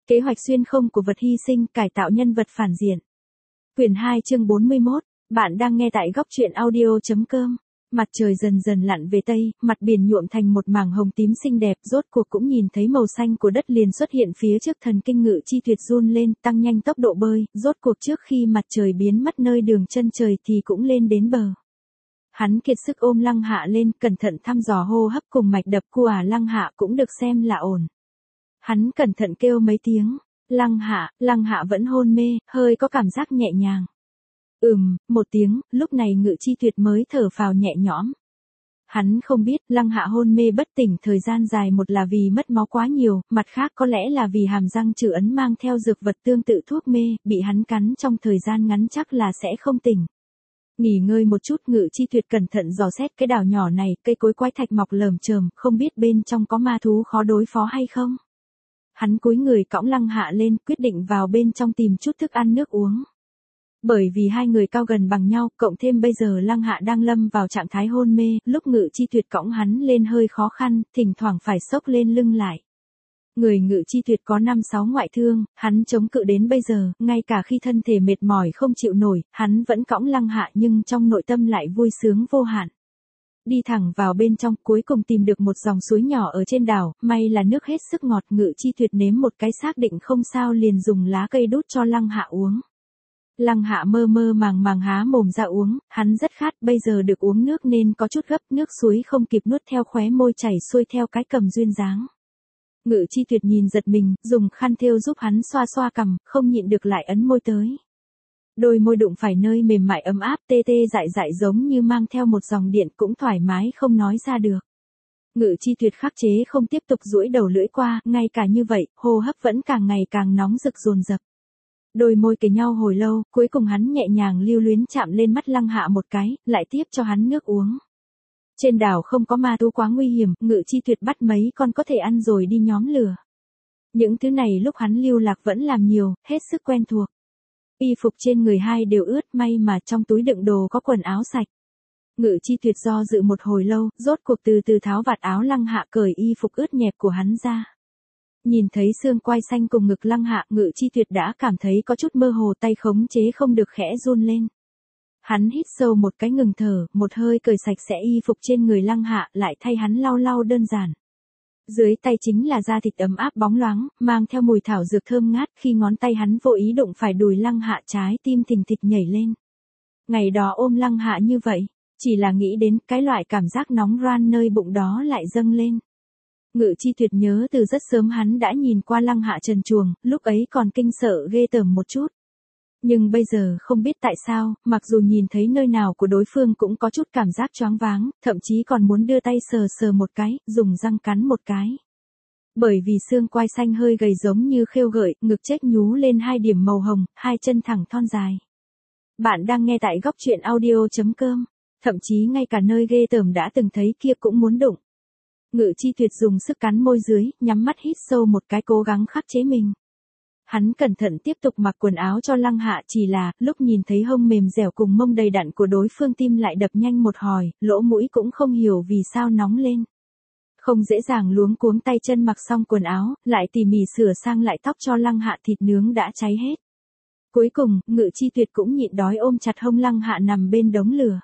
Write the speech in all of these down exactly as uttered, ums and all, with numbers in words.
Kế hoạch xuyên không của vật hy sinh, cải tạo nhân vật phản diện. Quyển hai chương bốn mươi mốt, bạn đang nghe tại góc truyện audio chấm com. Mặt trời dần dần lặn về tây, mặt biển nhuộm thành một mảng hồng tím xinh đẹp, rốt cuộc cũng nhìn thấy màu xanh của đất liền xuất hiện phía trước. Thần kinh Ngự Chi Tuyệt run lên, tăng nhanh tốc độ bơi, rốt cuộc trước khi mặt trời biến mất nơi đường chân trời thì cũng lên đến bờ. Hắn kiệt sức ôm Lăng Hạ lên, cẩn thận thăm dò hô hấp cùng mạch đập của à Lăng Hạ cũng được xem là ổn. Hắn cẩn thận kêu mấy tiếng, Lăng Hạ, Lăng Hạ vẫn hôn mê, hơi có cảm giác nhẹ nhàng. Ừm, một tiếng, lúc này Ngự Chi Tuyệt mới thở phào nhẹ nhõm. Hắn không biết, Lăng Hạ hôn mê bất tỉnh thời gian dài, một là vì mất máu quá nhiều, mặt khác có lẽ là vì hàm răng trừ ấn mang theo dược vật tương tự thuốc mê, bị hắn cắn trong thời gian ngắn chắc là sẽ không tỉnh. Nghỉ ngơi một chút, Ngự Chi Tuyệt cẩn thận dò xét cái đảo nhỏ này, cây cối quái thạch mọc lởm chởm, không biết bên trong có ma thú khó đối phó hay không. Hắn cúi người cõng Lăng Hạ lên, quyết định vào bên trong tìm chút thức ăn nước uống. Bởi vì hai người cao gần bằng nhau, cộng thêm bây giờ Lăng Hạ đang lâm vào trạng thái hôn mê, lúc Ngự Chi Tuyệt cõng hắn lên hơi khó khăn, thỉnh thoảng phải xốc lên lưng lại. Người Ngự Chi Tuyệt có năm sáu ngoại thương, hắn chống cự đến bây giờ, ngay cả khi thân thể mệt mỏi không chịu nổi, hắn vẫn cõng Lăng Hạ nhưng trong nội tâm lại vui sướng vô hạn. Đi thẳng vào bên trong, cuối cùng tìm được một dòng suối nhỏ ở trên đảo, may là nước hết sức ngọt. Ngự Chi Tuyệt nếm một cái xác định không sao liền dùng lá cây đút cho Lăng Hạ uống. Lăng Hạ mơ mơ màng màng há mồm ra uống, hắn rất khát, bây giờ được uống nước nên có chút gấp, nước suối không kịp nuốt theo khóe môi chảy xuôi theo cái cằm duyên dáng. Ngự Chi Tuyệt nhìn giật mình, dùng khăn thêu giúp hắn xoa xoa cằm, không nhịn được lại ấn môi tới. Đôi môi đụng phải nơi mềm mại ấm áp, tê tê dại dại giống như mang theo một dòng điện, cũng thoải mái không nói ra được. Ngự Chi Tuyệt khắc chế không tiếp tục duỗi đầu lưỡi qua, ngay cả như vậy, hô hấp vẫn càng ngày càng nóng rực dồn dập. Đôi môi kề nhau hồi lâu, cuối cùng hắn nhẹ nhàng lưu luyến chạm lên mắt Lăng Hạ một cái, lại tiếp cho hắn nước uống. Trên đảo không có ma thú quá nguy hiểm, Ngự Chi Tuyệt bắt mấy con có thể ăn rồi đi nhóm lửa. Những thứ này lúc hắn lưu lạc vẫn làm nhiều, hết sức quen thuộc. Y phục trên người hai đều ướt, may mà trong túi đựng đồ có quần áo sạch. Ngự Chi Tuyệt do dự một hồi lâu, rốt cuộc từ từ tháo vạt áo Lăng Hạ, cởi y phục ướt nhẹp của hắn ra. Nhìn thấy xương quai xanh cùng ngực Lăng Hạ, Ngự Chi Tuyệt đã cảm thấy có chút mơ hồ, tay khống chế không được khẽ run lên. Hắn hít sâu một cái ngừng thở, một hơi cởi sạch sẽ y phục trên người Lăng Hạ, lại thay hắn lau lau đơn giản. Dưới tay chính là da thịt ấm áp bóng loáng, mang theo mùi thảo dược thơm ngát, khi ngón tay hắn vô ý đụng phải đùi Lăng Hạ, trái tim thình thịch nhảy lên. Ngày đó ôm Lăng Hạ như vậy, chỉ là nghĩ đến cái loại cảm giác nóng ran nơi bụng đó lại dâng lên. Ngự Chi Tuyệt nhớ từ rất sớm hắn đã nhìn qua Lăng Hạ trần truồng, lúc ấy còn kinh sợ ghê tởm một chút. Nhưng bây giờ không biết tại sao, mặc dù nhìn thấy nơi nào của đối phương cũng có chút cảm giác choáng váng, thậm chí còn muốn đưa tay sờ sờ một cái, dùng răng cắn một cái. Bởi vì xương quai xanh hơi gầy giống như khêu gợi, ngực chếch nhú lên hai điểm màu hồng, hai chân thẳng thon dài. Bạn đang nghe tại góc truyện audio chấm com, thậm chí ngay cả nơi ghê tởm đã từng thấy kia cũng muốn đụng. Ngự Chi Tuyệt dùng sức cắn môi dưới, nhắm mắt hít sâu một cái cố gắng khắc chế mình. Hắn cẩn thận tiếp tục mặc quần áo cho Lăng Hạ, chỉ là, lúc nhìn thấy hông mềm dẻo cùng mông đầy đặn của đối phương tim lại đập nhanh một hồi, lỗ mũi cũng không hiểu vì sao nóng lên. Không dễ dàng luống cuống tay chân mặc xong quần áo, lại tỉ mỉ sửa sang lại tóc cho Lăng Hạ, thịt nướng đã cháy hết. Cuối cùng, Ngự Chi Tuyệt cũng nhịn đói ôm chặt hông Lăng Hạ nằm bên đống lửa.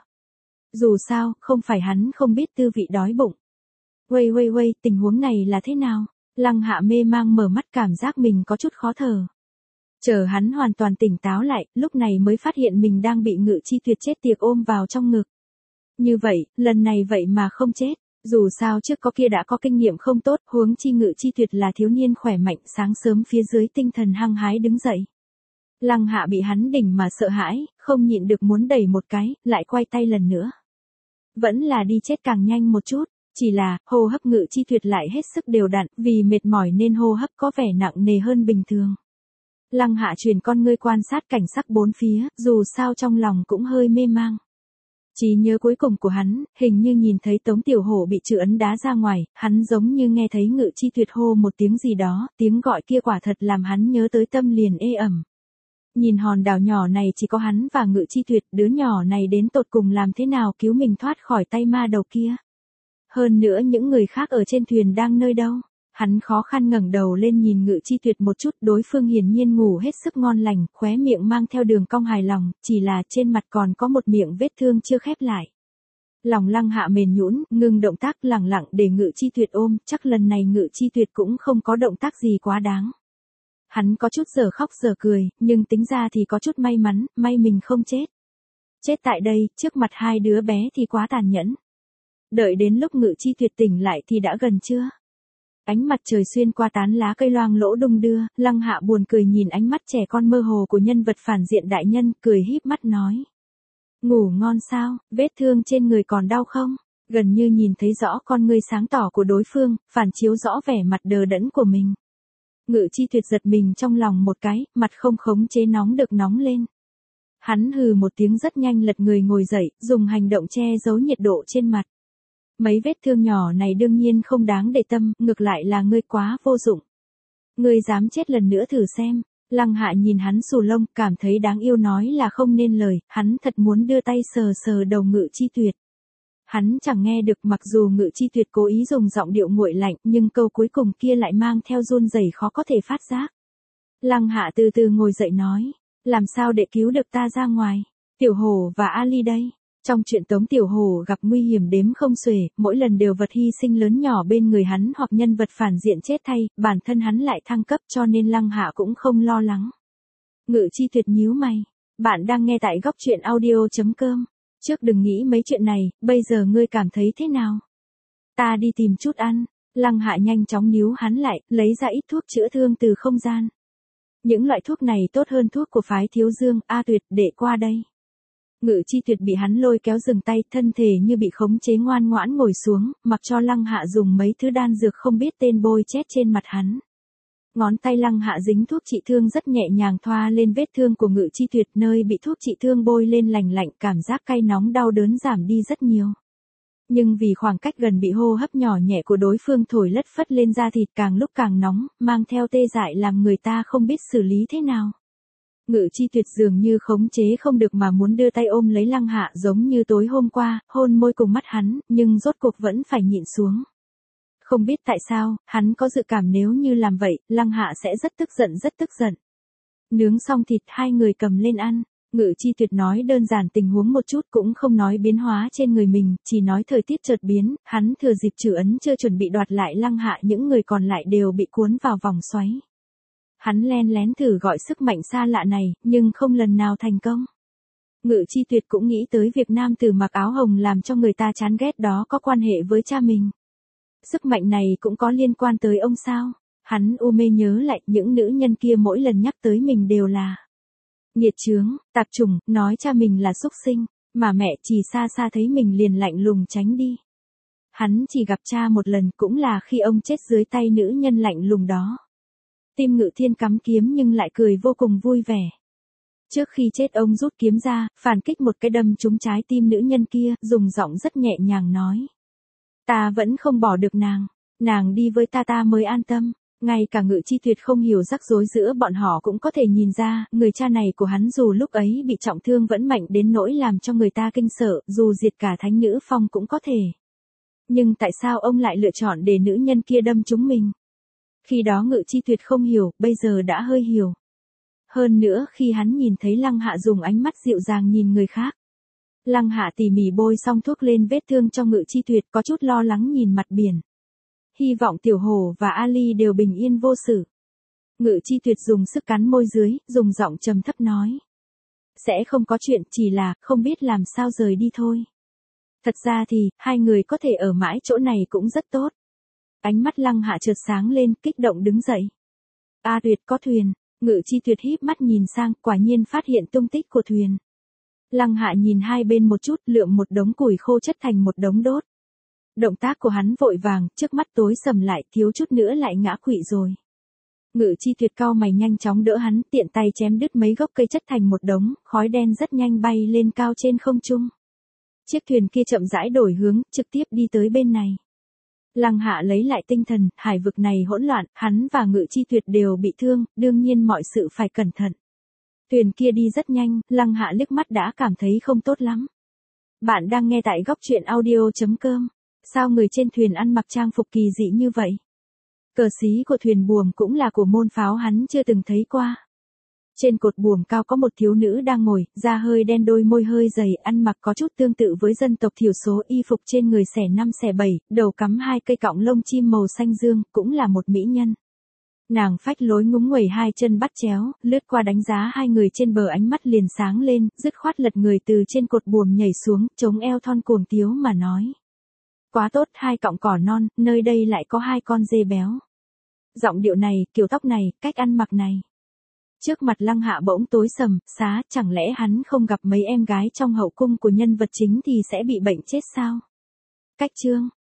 Dù sao, không phải hắn không biết tư vị đói bụng. Uây uây uây, tình huống này là thế nào? Lăng Hạ mê mang mở mắt, cảm giác mình có chút khó thở. Chờ hắn hoàn toàn tỉnh táo lại, lúc này mới phát hiện mình đang bị Ngự Chi Tuyệt chết tiệt ôm vào trong ngực. Như vậy, lần này vậy mà không chết. Dù sao trước có kia đã có kinh nghiệm không tốt, huống chi Ngự Chi Tuyệt là thiếu niên khỏe mạnh, sáng sớm phía dưới tinh thần hăng hái đứng dậy. Lăng Hạ bị hắn đỉnh mà sợ hãi, không nhịn được muốn đẩy một cái, lại quay tay lần nữa. Vẫn là đi chết càng nhanh một chút. Chỉ là, hô hấp Ngự Chi Tuyệt lại hết sức đều đặn, vì mệt mỏi nên hô hấp có vẻ nặng nề hơn bình thường. Lăng Hạ truyền con ngươi quan sát cảnh sắc bốn phía, dù sao trong lòng cũng hơi mê mang. Trí nhớ cuối cùng của hắn, hình như nhìn thấy Tống Tiểu Hổ bị trừ ấn đá ra ngoài, hắn giống như nghe thấy Ngự Chi Tuyệt hô một tiếng gì đó, tiếng gọi kia quả thật làm hắn nhớ tới tâm liền ê ẩm. Nhìn hòn đảo nhỏ này chỉ có hắn và Ngự Chi Tuyệt, đứa nhỏ này đến tột cùng làm thế nào cứu mình thoát khỏi tay ma đầu kia. Hơn nữa những người khác ở trên thuyền đang nơi đâu? Hắn khó khăn ngẩng đầu lên nhìn Ngự Chi Tuyệt một chút, đối phương hiển nhiên ngủ hết sức ngon lành, khóe miệng mang theo đường cong hài lòng, chỉ là trên mặt còn có một miệng vết thương chưa khép lại. Lòng Lăng Hạ mềm nhũn, ngừng động tác lẳng lặng để Ngự Chi Tuyệt ôm, chắc lần này Ngự Chi Tuyệt cũng không có động tác gì quá đáng. Hắn có chút giờ khóc giờ cười, nhưng tính ra thì có chút may mắn, may mình không chết. Chết tại đây, trước mặt hai đứa bé thì quá tàn nhẫn. Đợi đến lúc Ngự Chi Tuyệt tỉnh lại thì đã gần trưa. Ánh mặt trời xuyên qua tán lá cây loang lỗ đung đưa, Lăng Hạ buồn cười nhìn ánh mắt trẻ con mơ hồ của nhân vật phản diện đại nhân, cười híp mắt nói. Ngủ ngon sao, vết thương trên người còn đau không? Gần như nhìn thấy rõ con ngươi sáng tỏ của đối phương, phản chiếu rõ vẻ mặt đờ đẫn của mình. Ngự Chi Tuyệt giật mình trong lòng một cái, mặt không khống chế nóng được nóng lên. Hắn hừ một tiếng rất nhanh lật người ngồi dậy, dùng hành động che giấu nhiệt độ trên mặt. Mấy vết thương nhỏ này đương nhiên không đáng để tâm, ngược lại là ngươi quá vô dụng. Ngươi dám chết lần nữa thử xem. Lăng Hạ nhìn hắn xù lông, cảm thấy đáng yêu nói là không nên lời, hắn thật muốn đưa tay sờ sờ đầu Ngự Chi Tuyệt. Hắn chẳng nghe được, mặc dù Ngự Chi Tuyệt cố ý dùng giọng điệu nguội lạnh, nhưng câu cuối cùng kia lại mang theo run rẩy khó có thể phát giác. Lăng Hạ từ từ ngồi dậy nói, làm sao để cứu được ta ra ngoài? Tiểu Hổ và Ali đây. Trong chuyện Tống Tiểu Hổ gặp nguy hiểm đếm không xuể, mỗi lần đều vật hy sinh lớn nhỏ bên người hắn hoặc nhân vật phản diện chết thay, bản thân hắn lại thăng cấp cho nên Lăng Hạ cũng không lo lắng. Ngự Chi Tuyệt nhíu mày. Bạn đang nghe tại góc truyện audio.com. Trước đừng nghĩ mấy chuyện này, bây giờ ngươi cảm thấy thế nào? Ta đi tìm chút ăn. Lăng Hạ nhanh chóng níu hắn lại, lấy ra ít thuốc chữa thương từ không gian. Những loại thuốc này tốt hơn thuốc của phái Thiếu Dương, A Tuyệt, để qua đây. Ngự Chi Tuyệt bị hắn lôi kéo dừng tay, thân thể như bị khống chế ngoan ngoãn ngồi xuống, mặc cho Lăng Hạ dùng mấy thứ đan dược không biết tên bôi chét trên mặt hắn. Ngón tay Lăng Hạ dính thuốc trị thương rất nhẹ nhàng thoa lên vết thương của Ngự Chi Tuyệt, nơi bị thuốc trị thương bôi lên lành lạnh, cảm giác cay nóng đau đớn giảm đi rất nhiều. Nhưng vì khoảng cách gần bị hô hấp nhỏ nhẹ của đối phương thổi lất phất lên da thịt càng lúc càng nóng, mang theo tê dại làm người ta không biết xử lý thế nào. Ngự Chi Tuyệt dường như khống chế không được mà muốn đưa tay ôm lấy Lăng Hạ giống như tối hôm qua, hôn môi cùng mắt hắn, nhưng rốt cuộc vẫn phải nhịn xuống. Không biết tại sao, hắn có dự cảm nếu như làm vậy, Lăng Hạ sẽ rất tức giận rất tức giận. Nướng xong thịt hai người cầm lên ăn. Ngự Chi Tuyệt nói đơn giản tình huống một chút, cũng không nói biến hóa trên người mình, chỉ nói thời tiết chợt biến, hắn thừa dịp trừ ấn chưa chuẩn bị đoạt lại Lăng Hạ, những người còn lại đều bị cuốn vào vòng xoáy. Hắn len lén thử gọi sức mạnh xa lạ này, nhưng không lần nào thành công. Ngự Chi Tuyệt cũng nghĩ tới việc nam tử mặc áo hồng làm cho người ta chán ghét đó có quan hệ với cha mình. Sức mạnh này cũng có liên quan tới ông sao? Hắn u mê nhớ lại những nữ nhân kia mỗi lần nhắc tới mình đều là nghiệt chướng, tạp chủng, nói cha mình là xúc sinh, mà mẹ chỉ xa xa thấy mình liền lạnh lùng tránh đi. Hắn chỉ gặp cha một lần, cũng là khi ông chết dưới tay nữ nhân lạnh lùng đó. Tim Ngự Thiên cắm kiếm nhưng lại cười vô cùng vui vẻ. Trước khi chết ông rút kiếm ra, phản kích một cái đâm trúng trái tim nữ nhân kia, dùng giọng rất nhẹ nhàng nói. Ta vẫn không bỏ được nàng, nàng đi với ta ta mới an tâm. Ngay cả Ngự Chi Tuyệt không hiểu rắc rối giữa bọn họ cũng có thể nhìn ra, người cha này của hắn dù lúc ấy bị trọng thương vẫn mạnh đến nỗi làm cho người ta kinh sợ, dù diệt cả thánh nữ phong cũng có thể. Nhưng tại sao ông lại lựa chọn để nữ nhân kia đâm trúng mình? Khi đó Ngự Chi Tuyệt không hiểu, bây giờ đã hơi hiểu. Hơn nữa khi hắn nhìn thấy Lăng Hạ dùng ánh mắt dịu dàng nhìn người khác. Lăng Hạ tỉ mỉ bôi xong thuốc lên vết thương cho Ngự Chi Tuyệt, có chút lo lắng nhìn mặt biển. Hy vọng Tiểu Hổ và Ali đều bình yên vô sự. Ngự Chi Tuyệt dùng sức cắn môi dưới, dùng giọng trầm thấp nói. Sẽ không có chuyện, chỉ là không biết làm sao rời đi thôi. Thật ra thì, hai người có thể ở mãi chỗ này cũng rất tốt. Ánh mắt Lăng Hạ chợt sáng lên, kích động đứng dậy. A Tuyệt, có thuyền. Ngự Chi Tuyệt híp mắt nhìn sang, quả nhiên phát hiện tung tích của thuyền. Lăng Hạ nhìn hai bên một chút, lượm một đống củi khô chất thành một đống đốt. Động tác của hắn vội vàng, trước mắt tối sầm lại, thiếu chút nữa lại ngã quỵ rồi. Ngự Chi Tuyệt cau mày nhanh chóng đỡ hắn, tiện tay chém đứt mấy gốc cây chất thành một đống, khói đen rất nhanh bay lên cao trên không trung. Chiếc thuyền kia chậm rãi đổi hướng, trực tiếp đi tới bên này. Lăng Hạ lấy lại tinh thần, hải vực này hỗn loạn, hắn và Ngự Chi Tuyệt đều bị thương, đương nhiên mọi sự phải cẩn thận. Thuyền kia đi rất nhanh, Lăng Hạ liếc mắt đã cảm thấy không tốt lắm. Bạn đang nghe tại góc truyện audio chấm com. Sao người trên thuyền ăn mặc trang phục kỳ dị như vậy? Cờ xí của thuyền buồm cũng là của môn pháo hắn chưa từng thấy qua. Trên cột buồm cao có một thiếu nữ đang ngồi, da hơi đen đôi môi hơi dày, ăn mặc có chút tương tự với dân tộc thiểu số, y phục trên người xẻ năm xẻ bảy, đầu cắm hai cây cọng lông chim màu xanh dương, cũng là một mỹ nhân. Nàng phách lối ngúng nguẩy hai chân bắt chéo, lướt qua đánh giá hai người trên bờ, ánh mắt liền sáng lên, dứt khoát lật người từ trên cột buồm nhảy xuống, chống eo thon cuồng tiếu mà nói. Quá tốt, hai cọng cỏ non, nơi đây lại có hai con dê béo. Giọng điệu này, kiểu tóc này, cách ăn mặc này. Trước mặt Lăng Hạ bỗng tối sầm, xá, chẳng lẽ hắn không gặp mấy em gái trong hậu cung của nhân vật chính thì sẽ bị bệnh chết sao? Cách chương